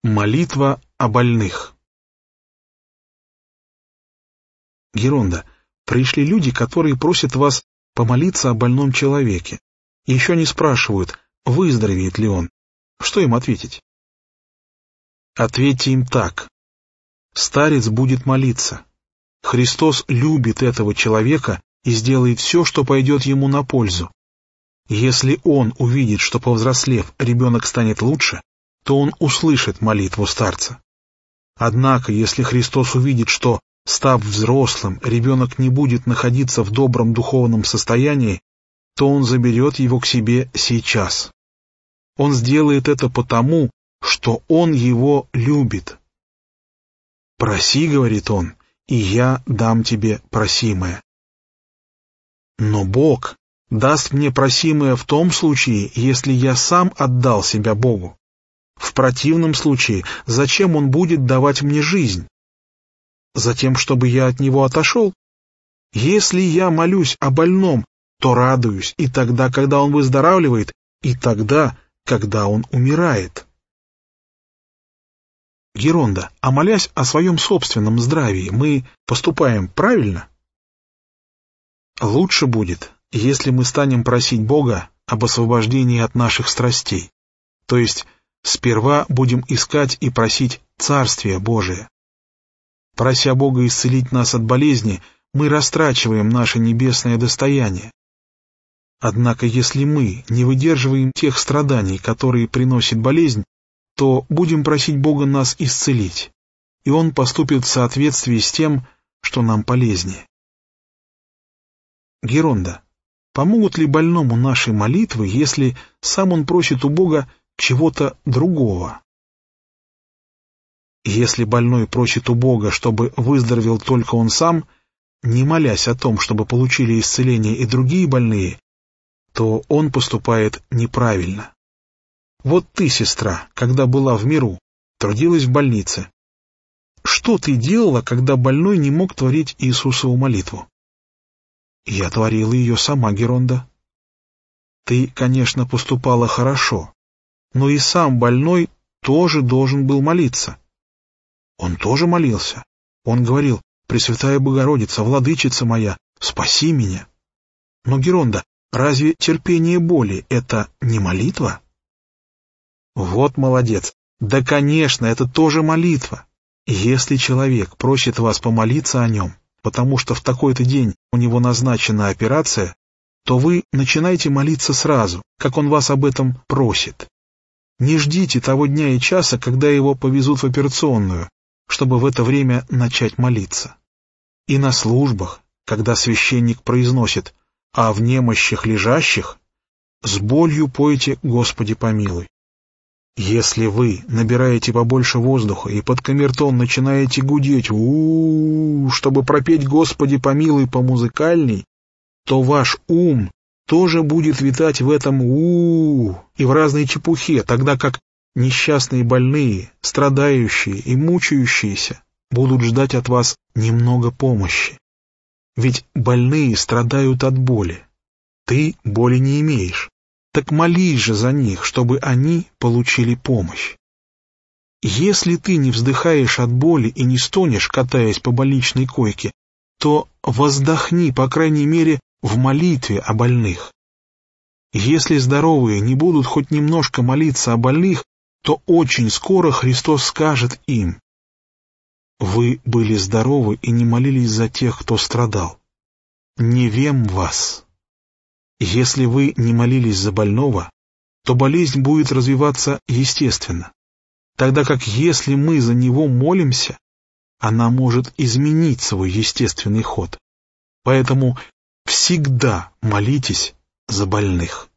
Молитва о больных. Геронда, пришли люди, которые просят вас помолиться о больном человеке, и еще не спрашивают, выздоровеет ли он. Что им ответить? Ответьте им так. Старец будет молиться. Христос любит этого человека и сделает все, что пойдет ему на пользу. Если он увидит, что, повзрослев, ребенок станет лучше, то он услышит молитву старца. Однако, если Христос увидит, что, став взрослым, ребенок не будет находиться в добром духовном состоянии, то он заберет его к себе сейчас. Он сделает это потому, что он его любит. «Проси, — говорит он, — и я дам тебе просимое». Но Бог даст мне просимое в том случае, если я сам отдал себя Богу. В противном случае, зачем Он будет давать мне жизнь? Затем, чтобы я от Него отошел? Если я молюсь о больном, то радуюсь и тогда, когда он выздоравливает, и тогда, когда он умирает. Геронда, а молясь о своем собственном здравии, мы поступаем правильно? Лучше будет, если мы станем просить Бога об освобождении от наших страстей, то есть сперва будем искать и просить Царствие Божие. Прося Бога исцелить нас от болезни, мы растрачиваем наше небесное достояние. Однако, если мы не выдерживаем тех страданий, которые приносит болезнь, то будем просить Бога нас исцелить, и Он поступит в соответствии с тем, что нам полезнее. Геронда, помогут ли больному наши молитвы, если сам он просит у Бога чего-то другого? Если больной просит у Бога, чтобы выздоровел только он сам, не молясь о том, чтобы получили исцеление и другие больные, то он поступает неправильно. Вот ты, сестра, когда была в миру, трудилась в больнице. Что ты делала, когда больной не мог творить Иисусову молитву? Я творила ее сама, Геронда. Ты, конечно, поступала хорошо, но и сам больной тоже должен был молиться. Он тоже молился. Он говорил: «Пресвятая Богородица, Владычица моя, спаси меня». Но, Геронда, разве терпение боли — это не молитва? Вот молодец. Да, конечно, это тоже молитва. Если человек просит вас помолиться о нем, потому что в такой-то день у него назначена операция, то вы начинайте молиться сразу, как он вас об этом просит. Не ждите того дня и часа, когда его повезут в операционную, чтобы в это время начать молиться. И на службах, когда священник произносит «А в немощах лежащих», с болью пойте «Господи помилуй». Если вы набираете побольше воздуха и под камертон начинаете гудеть «у-у-у», чтобы пропеть «Господи помилуй» по-музыкальней, то ваш ум тоже будет витать в этом «у-у-у» и в разной чепухе, тогда как несчастные больные, страдающие и мучающиеся будут ждать от вас немного помощи. Ведь больные страдают от боли. Ты боли не имеешь. Так молись же за них, чтобы они получили помощь. Если ты не вздыхаешь от боли и не стонешь, катаясь по больничной койке, то воздохни, по крайней мере, в молитве о больных. Если здоровые не будут хоть немножко молиться о больных, то очень скоро Христос скажет им: «Вы были здоровы и не молились за тех, кто страдал. Не вем вас». Если вы не молились за больного, то болезнь будет развиваться естественно, тогда как если мы за него молимся, она может изменить свой естественный ход. Поэтому всегда молитесь за больных.